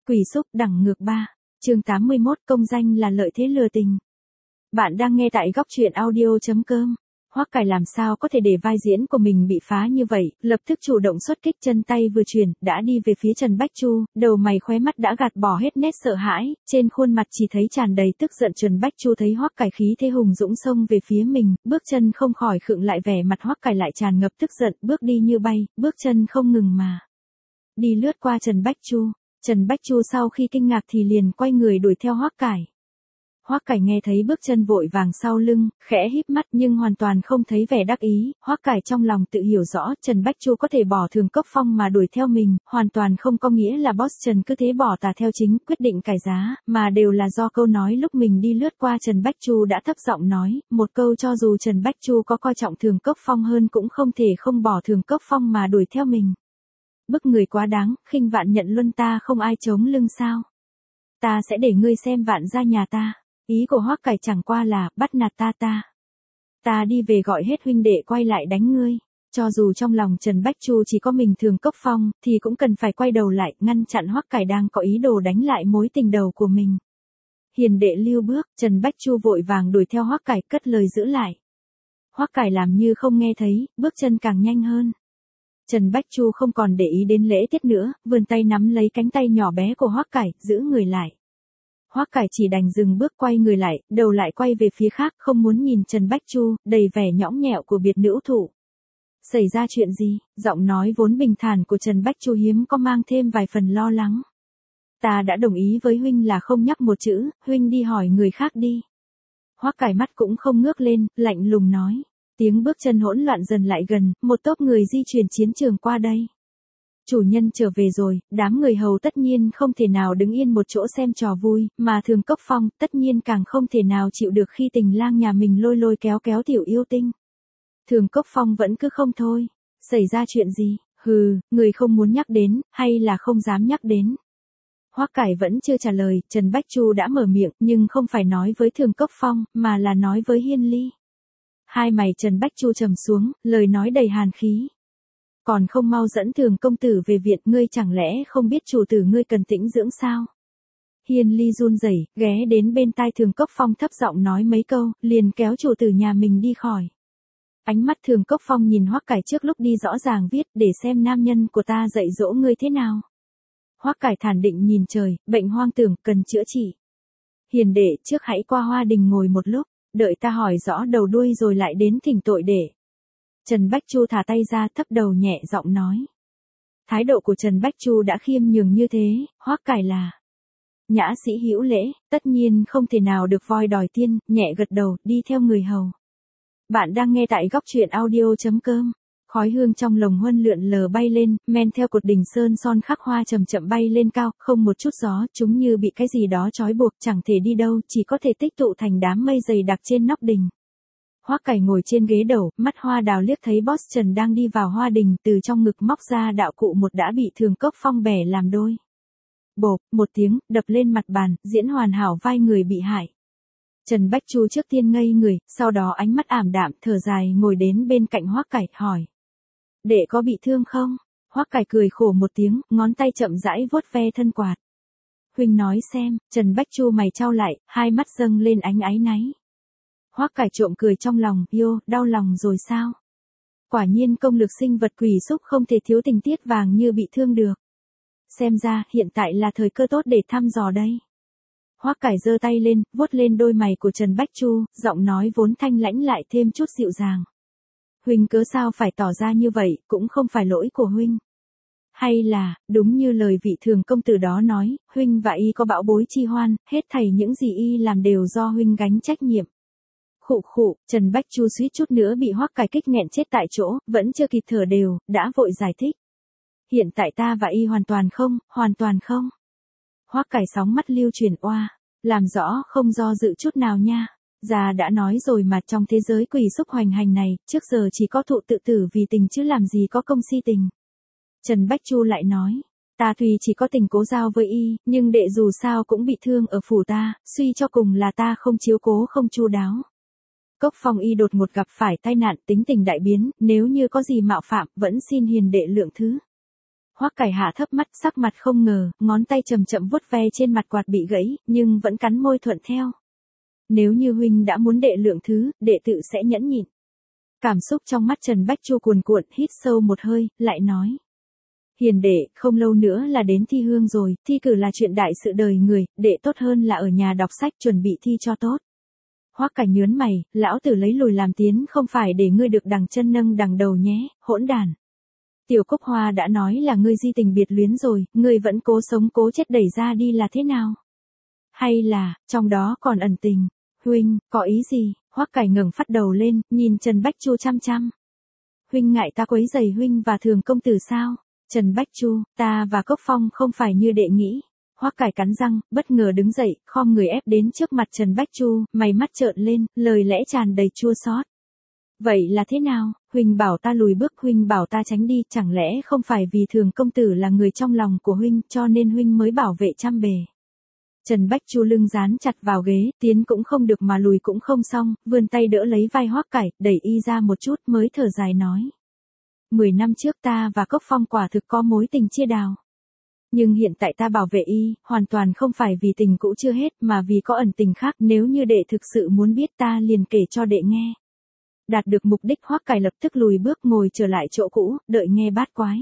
Quỷ xúc đẳng ngược 3. Chương 81 công danh là lợi thế lừa tình. Bạn đang nghe tại góc truyện audio.com. Hoắc Cải làm sao có thể để vai diễn của mình bị phá như vậy, lập tức chủ động xuất kích, chân tay vừa chuyển, đã đi về phía Trần Bách Chu, đầu mày khóe mắt đã gạt bỏ hết nét sợ hãi, trên khuôn mặt chỉ thấy tràn đầy tức giận. Trần Bách Chu thấy Hoắc Cải khí thế hùng dũng xông về phía mình, bước chân không khỏi khựng lại, vẻ mặt Hoắc Cải lại tràn ngập tức giận, bước đi như bay, bước chân không ngừng mà đi lướt qua Trần Bách Chu. Trần Bách Chu sau khi kinh ngạc thì liền quay người đuổi theo Hoắc Cải. Hoắc Cải nghe thấy bước chân vội vàng sau lưng, khẽ híp mắt nhưng hoàn toàn không thấy vẻ đắc ý. Hoắc Cải trong lòng tự hiểu rõ, Trần Bách Chu có thể bỏ Thường Cốc Phong mà đuổi theo mình, hoàn toàn không có nghĩa là boss Trần cứ thế bỏ tà theo chính quyết định cải giá, mà đều là do câu nói lúc mình đi lướt qua Trần Bách Chu đã thấp giọng nói, một câu cho dù Trần Bách Chu có coi trọng Thường Cốc Phong hơn cũng không thể không bỏ Thường Cốc Phong mà đuổi theo mình. Bức người quá đáng, khinh vạn nhận luân, ta không ai chống lưng sao? Ta sẽ để ngươi xem vạn gia nhà ta. Ý của Hoắc Cải chẳng qua là bắt nạt ta. Ta đi về gọi hết huynh đệ quay lại đánh ngươi. Cho dù trong lòng Trần Bách Chu chỉ có mình Thường Cốc Phong, thì cũng cần phải quay đầu lại, ngăn chặn Hoắc Cải đang có ý đồ đánh lại mối tình đầu của mình. Hiền đệ lưu bước, Trần Bách Chu vội vàng đuổi theo Hoắc Cải, cất lời giữ lại. Hoắc Cải làm như không nghe thấy, bước chân càng nhanh hơn. Trần Bách Chu không còn để ý đến lễ tiết nữa, vươn tay nắm lấy cánh tay nhỏ bé của Hoắc Cải, giữ người lại. Hoắc Cải chỉ đành dừng bước, quay người lại, đầu lại quay về phía khác, không muốn nhìn Trần Bách Chu, đầy vẻ nhõng nhẽo của biệt nữ thủ. Xảy ra chuyện gì? Giọng nói vốn bình thản của Trần Bách Chu hiếm có mang thêm vài phần lo lắng. Ta đã đồng ý với huynh là không nhắc một chữ, huynh đi hỏi người khác đi. Hoắc Cải mắt cũng không ngước lên, lạnh lùng nói. Tiếng bước chân hỗn loạn dần lại gần, một tốp người di chuyển chiến trường qua đây. Chủ nhân trở về rồi, đám người hầu tất nhiên không thể nào đứng yên một chỗ xem trò vui, mà Thường Cốc Phong tất nhiên càng không thể nào chịu được khi tình lang nhà mình lôi lôi kéo kéo tiểu yêu tinh. Thường Cốc Phong vẫn cứ không thôi. Xảy ra chuyện gì? Hừ, người không muốn nhắc đến, hay là không dám nhắc đến? Hoắc Cải vẫn chưa trả lời, Trần Bách Chu đã mở miệng, nhưng không phải nói với Thường Cốc Phong, mà là nói với Hiên Ly. Hai mày Trần Bách Chu trầm xuống, lời nói đầy hàn khí. Còn không mau dẫn Thường công tử về viện, ngươi chẳng lẽ không biết chủ tử ngươi cần tĩnh dưỡng sao? Hiên Ly run rẩy, ghé đến bên tai Thường Cốc Phong thấp giọng nói mấy câu, liền kéo chủ tử nhà mình đi khỏi. Ánh mắt Thường Cốc Phong nhìn Hoắc Cải trước lúc đi rõ ràng viết, để xem nam nhân của ta dạy dỗ ngươi thế nào. Hoắc Cải thản định nhìn trời, bệnh hoang tưởng, cần chữa trị. Hiền đệ, trước hãy qua Hoa Đình ngồi một lúc, đợi ta hỏi rõ đầu đuôi rồi lại đến thỉnh tội để. Trần Bách Chu thả tay ra, thấp đầu nhẹ giọng nói. Thái độ của Trần Bách Chu đã khiêm nhường như thế, Hoắc Cải là nhã sĩ hữu lễ, tất nhiên không thể nào được voi đòi tiên, nhẹ gật đầu, đi theo người hầu. Bạn đang nghe tại góc truyện audio.com. Khói hương trong lồng huân lượn lờ bay lên, men theo cột đỉnh sơn son khắc hoa chậm chậm bay lên cao, không một chút gió, chúng như bị cái gì đó trói buộc, chẳng thể đi đâu, chỉ có thể tích tụ thành đám mây dày đặc trên nóc đình. Hoắc Cải ngồi trên ghế đầu, mắt hoa đào liếc thấy boss Trần đang đi vào Hoa Đình, từ trong ngực móc ra đạo cụ một đã bị Thường Cốc Phong bẻ làm đôi. Bộp, một tiếng, đập lên mặt bàn, diễn hoàn hảo vai người bị hại. Trần Bách Chu trước tiên ngây người, sau đó ánh mắt ảm đạm, thở dài ngồi đến bên cạnh Hoắc Cải, hỏi. Đệ có bị thương không? Hoắc Cải cười khổ một tiếng, ngón tay chậm rãi vuốt ve thân quạt. Huynh nói xem, Trần Bách Chu mày chau lại, hai mắt dâng lên ánh áy náy. Hoắc Cải trộm cười trong lòng, yêu, đau lòng rồi sao? Quả nhiên công lực sinh vật quỷ xúc không thể thiếu tình tiết vàng như bị thương được. Xem ra, hiện tại là thời cơ tốt để thăm dò đây. Hoắc Cải giơ tay lên, vuốt lên đôi mày của Trần Bách Chu, giọng nói vốn thanh lãnh lại thêm chút dịu dàng. Huynh cớ sao phải tỏ ra như vậy, cũng không phải lỗi của huynh. Hay là, đúng như lời vị Thường công tử đó nói, huynh và y có bão bối chi hoan, hết thảy những gì y làm đều do huynh gánh trách nhiệm. Khụ khụ, Trần Bách Chu suýt chút nữa bị Hoắc Cải kích nghẹn chết tại chỗ, vẫn chưa kịp thở đều, đã vội giải thích. Hiện tại ta và y hoàn toàn không. Hoắc Cải sóng mắt lưu truyền oa, làm rõ không do dự chút nào nha. Già đã nói rồi mà, trong thế giới quỷ xúc hoành hành này, trước giờ chỉ có thụ tự tử vì tình chứ làm gì có công si tình. Trần Bách Chu lại nói, ta tuy chỉ có tình cố giao với y, nhưng đệ dù sao cũng bị thương ở phủ ta, suy cho cùng là ta không chiếu cố không chu đáo. Cốc Phong y đột ngột gặp phải tai nạn, tính tình đại biến, nếu như có gì mạo phạm, vẫn xin hiền đệ lượng thứ. Hoắc Cải hạ thấp mắt, sắc mặt không ngờ, ngón tay chậm chậm vuốt ve trên mặt quạt bị gãy, nhưng vẫn cắn môi thuận theo. Nếu như huynh đã muốn đệ lượng thứ, đệ tự sẽ nhẫn nhịn. Cảm xúc trong mắt Trần Bách Chu cuồn cuộn, hít sâu một hơi, lại nói. Hiền đệ, không lâu nữa là đến thi hương rồi, thi cử là chuyện đại sự đời người, đệ tốt hơn là ở nhà đọc sách chuẩn bị thi cho tốt. Hoắc Cảnh nhớn mày, lão tử lấy lùi làm tiến không phải để ngươi được đằng chân nâng đằng đầu nhé, hỗn đàn. Tiểu Cúc Hoa đã nói là ngươi di tình biệt luyến rồi, ngươi vẫn cố sống cố chết đẩy ra đi là thế nào? Hay là, trong đó còn ẩn tình? Huynh, có ý gì? Hoắc Cảnh ngẩng phát đầu lên, nhìn Trần Bách Chu chăm chăm. Huynh ngại ta quấy rầy huynh và Thường công tử sao? Trần Bách Chu, ta và Cốc Phong không phải như đệ nghĩ. Hoắc Cải cắn răng, bất ngờ đứng dậy, khom người ép đến trước mặt Trần Bách Chu, mày mắt trợn lên, lời lẽ tràn đầy chua xót. Vậy là thế nào? Huynh bảo ta lùi bước, huynh bảo ta tránh đi, chẳng lẽ không phải vì Thường công tử là người trong lòng của huynh, cho nên huynh mới bảo vệ trăm bề. Trần Bách Chu lưng dán chặt vào ghế, tiến cũng không được mà lùi cũng không xong, vươn tay đỡ lấy vai Hoắc Cải, đẩy y ra một chút mới thở dài nói. 10 năm trước ta và Cốc Phong quả thực có mối tình chia đào. Nhưng hiện tại ta bảo vệ y, hoàn toàn không phải vì tình cũ chưa hết mà vì có ẩn tình khác, nếu như đệ thực sự muốn biết ta liền kể cho đệ nghe. Đạt được mục đích, Hoắc Cải lập tức lùi bước ngồi trở lại chỗ cũ, đợi nghe bát quái.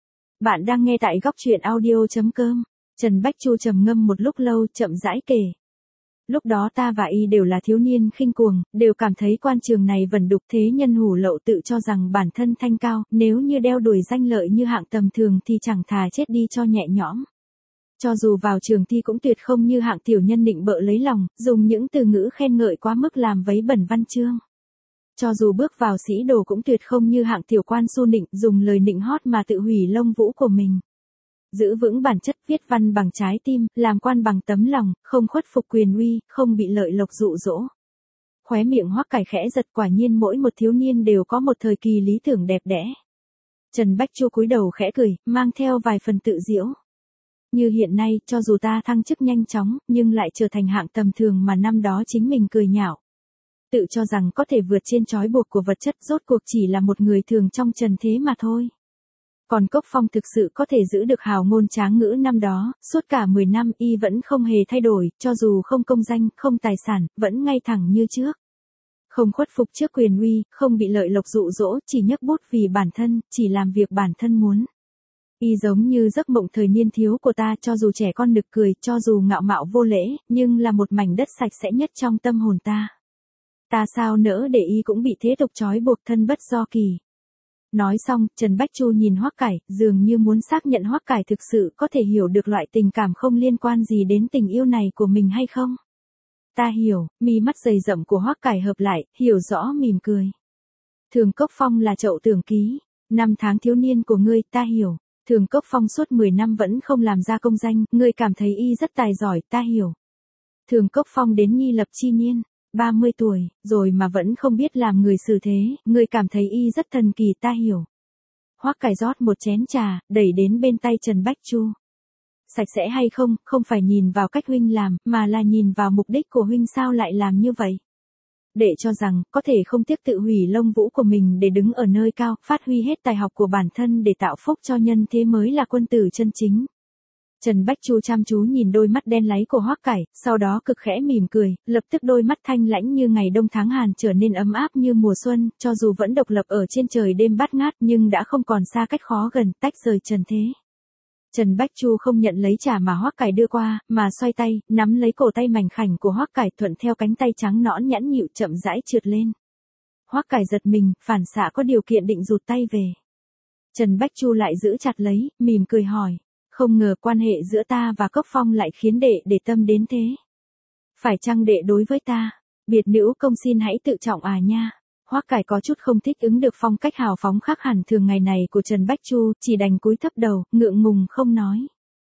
Bạn đang nghe tại góc truyện audio.com. Trần Bách Chu trầm ngâm một lúc lâu, chậm rãi kể. Lúc đó ta và y đều là thiếu niên khinh cuồng, đều cảm thấy quan trường này vẩn đục, thế nhân hủ lậu tự cho rằng bản thân thanh cao, nếu như đeo đuổi danh lợi như hạng tầm thường thì chẳng thà chết đi cho nhẹ nhõm. Cho dù vào trường thi cũng tuyệt không như hạng tiểu nhân định bợ lấy lòng, dùng những từ ngữ khen ngợi quá mức làm vấy bẩn văn chương. Cho dù bước vào sĩ đồ cũng tuyệt không như hạng tiểu quan su nịnh, dùng lời nịnh hót mà tự hủy lông vũ của mình. Giữ vững bản chất, viết văn bằng trái tim, làm quan bằng tấm lòng, không khuất phục quyền uy, không bị lợi lộc dụ dỗ. Khóe miệng Hoắc Cải khẽ giật, quả nhiên mỗi một thiếu niên đều có một thời kỳ lý tưởng đẹp đẽ. Trần Bách Chu cúi đầu khẽ cười, mang theo vài phần tự giễu. Như hiện nay, cho dù ta thăng chức nhanh chóng, nhưng lại trở thành hạng tầm thường mà năm đó chính mình cười nhạo. Tự cho rằng có thể vượt trên trói buộc của vật chất, rốt cuộc chỉ là một người thường trong trần thế mà thôi. Còn Cốc Phong thực sự có thể giữ được hào ngôn tráng ngữ năm đó, suốt cả 10 năm y vẫn không hề thay đổi, cho dù không công danh, không tài sản, vẫn ngay thẳng như trước. Không khuất phục trước quyền uy, không bị lợi lộc dụ dỗ, chỉ nhấc bút vì bản thân, chỉ làm việc bản thân muốn. Y giống như giấc mộng thời niên thiếu của ta, cho dù trẻ con nực cười, cho dù ngạo mạo vô lễ, nhưng là một mảnh đất sạch sẽ nhất trong tâm hồn ta. Ta sao nỡ để y cũng bị thế tục trói buộc, thân bất do kỳ. Nói xong, Trần Bách Chu nhìn Hoắc Cải, dường như muốn xác nhận Hoắc Cải thực sự có thể hiểu được loại tình cảm không liên quan gì đến tình yêu này của mình hay không. Ta hiểu, mi mắt dày rậm của Hoắc Cải hợp lại, hiểu rõ mỉm cười. Thường Cốc Phong là chậu tưởng ký, 5 tháng thiếu niên của ngươi, ta hiểu. Thường Cốc Phong suốt 10 năm vẫn không làm ra công danh, ngươi cảm thấy y rất tài giỏi, ta hiểu. Thường Cốc Phong đến nhi lập chi niên, 30 tuổi, rồi mà vẫn không biết làm người xử thế, ngươi cảm thấy y rất thần kỳ, ta hiểu. Hoắc Cải rót một chén trà, đẩy đến bên tay Trần Bách Chu. Sạch sẽ hay không, không phải nhìn vào cách huynh làm, mà là nhìn vào mục đích của huynh, sao lại làm như vậy. Để cho rằng, có thể không tiếc tự hủy lông vũ của mình để đứng ở nơi cao, phát huy hết tài học của bản thân để tạo phúc cho nhân thế mới là quân tử chân chính. Trần Bách Chu chăm chú nhìn đôi mắt đen láy của Hoắc Cải, sau đó cực khẽ mỉm cười, lập tức đôi mắt thanh lãnh như ngày đông tháng Hàn trở nên ấm áp như mùa xuân, cho dù vẫn độc lập ở trên trời đêm bát ngát nhưng đã không còn xa cách khó gần, tách rời trần thế. Trần Bách Chu không nhận lấy trà mà Hoắc Cải đưa qua, mà xoay tay, nắm lấy cổ tay mảnh khảnh của Hoắc Cải, thuận theo cánh tay trắng nõn nhẵn nhịu chậm rãi trượt lên. Hoắc Cải giật mình, phản xạ có điều kiện định rụt tay về. Trần Bách Chu lại giữ chặt lấy, mỉm cười hỏi. Không ngờ quan hệ giữa ta và Cốc Phong lại khiến đệ để tâm đến thế. Phải chăng đệ đối với ta? Biệt nữ công xin hãy tự trọng à nha. Hoắc Cải có chút không thích ứng được phong cách hào phóng khác hẳn thường ngày này của Trần Bách Chu, chỉ đành cúi thấp đầu, ngượng ngùng không nói.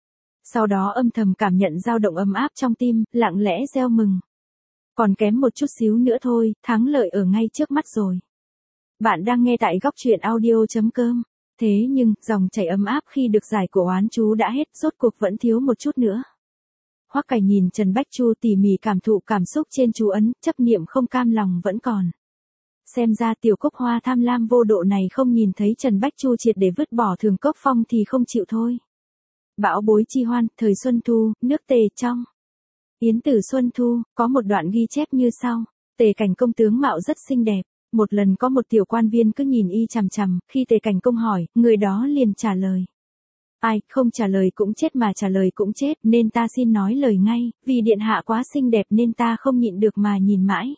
Sau đó âm thầm cảm nhận dao động ấm áp trong tim, lặng lẽ reo mừng. Còn kém một chút xíu nữa thôi, thắng lợi ở ngay trước mắt rồi. Bạn đang nghe tại góc truyện audio.com. Thế nhưng, dòng chảy ấm áp khi được giải của oán chú đã hết, rốt cuộc vẫn thiếu một chút nữa. Hoắc Cải nhìn Trần Bách Chu tỉ mỉ cảm thụ cảm xúc trên chú ấn, chấp niệm không cam lòng vẫn còn. Xem ra Tiểu Cúc Hoa tham lam vô độ này không nhìn thấy Trần Bách Chu triệt để vứt bỏ Thường Cốc Phong thì không chịu thôi. Bão bối chi hoan, thời xuân thu, nước Tề trong. Yến tử xuân thu, có một đoạn ghi chép như sau. Tề Cảnh Công tướng mạo rất xinh đẹp. Một lần có một tiểu quan viên cứ nhìn y chằm chằm, khi Tề Cảnh Công hỏi, người đó liền trả lời. Ai, không trả lời cũng chết mà trả lời cũng chết, nên ta xin nói lời ngay, vì điện hạ quá xinh đẹp nên ta không nhịn được mà nhìn mãi.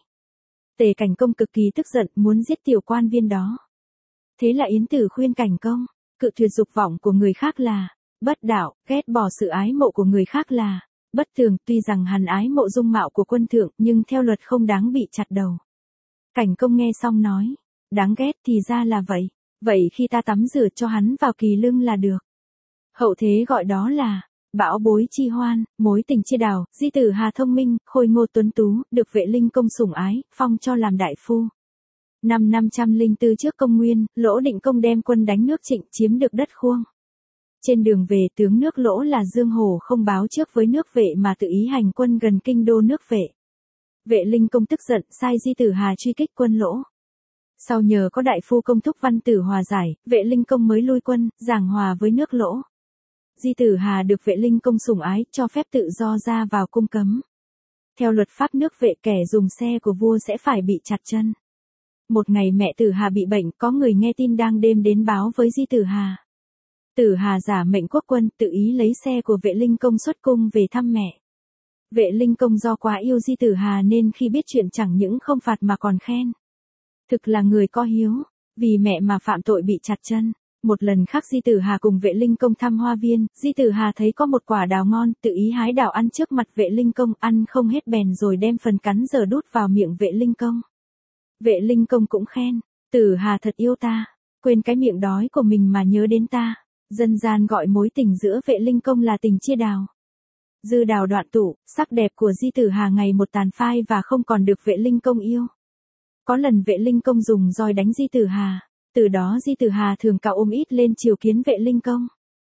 Tề Cảnh Công cực kỳ tức giận, muốn giết tiểu quan viên đó. Thế là Yến Tử khuyên Cảnh Công, cự tuyệt dục vọng của người khác là bất đạo, ghét bỏ sự ái mộ của người khác là bất thường, tuy rằng hắn ái mộ dung mạo của quân thượng, nhưng theo luật không đáng bị chặt đầu. Cảnh Công nghe xong nói, đáng ghét thì ra là vậy, vậy khi ta tắm rửa cho hắn vào kỳ lưng là được. Hậu thế gọi đó là bão bối chi hoan, mối tình chia đào, Di Tử Hà thông minh, khôi ngô tuấn tú, được Vệ Linh Công sủng ái, phong cho làm đại phu. Năm 504 trước công nguyên, Lỗ Định Công đem quân đánh nước Trịnh, chiếm được đất Khuông. Trên đường về, tướng nước Lỗ là Dương Hổ không báo trước với nước Vệ mà tự ý hành quân gần kinh đô nước Vệ. Vệ Linh Công tức giận, sai Di Tử Hà truy kích quân Lỗ. Sau nhờ có đại phu Công Thúc Văn Tử hòa giải, Vệ Linh Công mới lui quân, giảng hòa với nước Lỗ. Di Tử Hà được Vệ Linh Công sủng ái, cho phép tự do ra vào cung cấm. Theo luật pháp nước Vệ, kẻ dùng xe của vua sẽ phải bị chặt chân. Một ngày mẹ Tử Hà bị bệnh, có người nghe tin đang đêm đến báo với Di Tử Hà. Tử Hà giả mệnh quốc quân, tự ý lấy xe của Vệ Linh Công xuất cung về thăm mẹ. Vệ Linh Công do quá yêu Di Tử Hà nên khi biết chuyện chẳng những không phạt mà còn khen. Thực là người có hiếu, vì mẹ mà phạm tội bị chặt chân. Một lần khác Di Tử Hà cùng Vệ Linh Công thăm hoa viên, Di Tử Hà thấy có một quả đào ngon, tự ý hái đào ăn trước mặt Vệ Linh Công, ăn không hết bèn rồi đem phần cắn dở đút vào miệng Vệ Linh Công. Vệ Linh Công cũng khen, Tử Hà thật yêu ta, quên cái miệng đói của mình mà nhớ đến ta. Dân gian gọi mối tình giữa Vệ Linh Công là tình chia đào. Dư đào đoạn tụ, sắc đẹp của Di Tử Hà ngày một tàn phai và không còn được Vệ Linh Công yêu. Có lần Vệ Linh Công dùng roi đánh Di Tử Hà. Từ đó Di Tử Hà thường cạo ôm ít lên triều kiến Vệ Linh Công.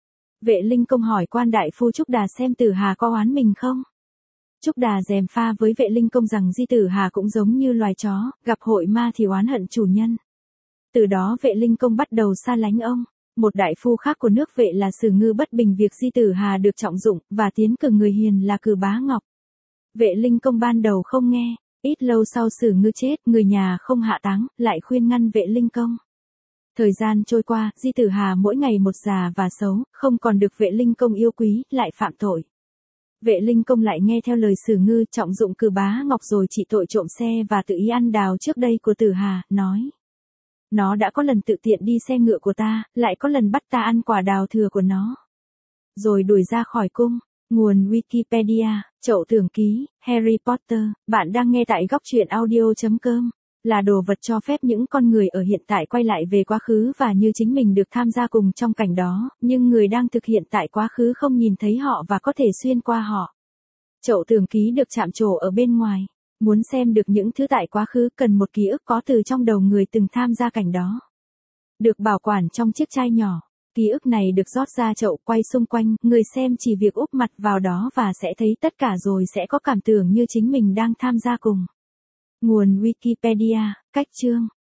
Vệ Linh Công hỏi quan đại phu Trúc Đà xem Tử Hà có oán mình không. Trúc Đà gièm pha với Vệ Linh Công rằng Di Tử Hà cũng giống như loài chó, gặp hội ma thì oán hận chủ nhân. Từ đó Vệ Linh Công bắt đầu xa lánh ông. Một đại phu khác của nước Vệ là Sử Ngư bất bình việc Di Tử Hà được trọng dụng, và tiến cử người hiền là Cử Bá Ngọc. Vệ Linh Công ban đầu không nghe, ít lâu sau Sử Ngư chết, người nhà không hạ táng, lại khuyên ngăn Vệ Linh Công. Thời gian trôi qua, Di Tử Hà mỗi ngày một già và xấu, không còn được Vệ Linh Công yêu quý, lại phạm tội. Vệ Linh Công lại nghe theo lời Sử Ngư trọng dụng Cử Bá Ngọc rồi trị tội trộm xe và tự ý ăn đào trước đây của Tử Hà, nói. Nó đã có lần tự tiện đi xe ngựa của ta, lại có lần bắt ta ăn quả đào thừa của nó. Rồi đuổi ra khỏi cung. Nguồn Wikipedia, Chậu Tưởng Ký, Harry Potter, bạn đang nghe tại góc truyện audio.com. Là đồ vật cho phép những con người ở hiện tại quay lại về quá khứ và như chính mình được tham gia cùng trong cảnh đó, nhưng người đang thực hiện tại quá khứ không nhìn thấy họ và có thể xuyên qua họ. Chậu Tưởng Ký được chạm trổ ở bên ngoài. Muốn xem được những thứ tại quá khứ cần một ký ức có từ trong đầu người từng tham gia cảnh đó. Được bảo quản trong chiếc chai nhỏ. Ký ức này được rót ra chậu quay xung quanh, người xem chỉ việc úp mặt vào đó và sẽ thấy tất cả rồi sẽ có cảm tưởng như chính mình đang tham gia cùng. Nguồn Wikipedia, cách chương.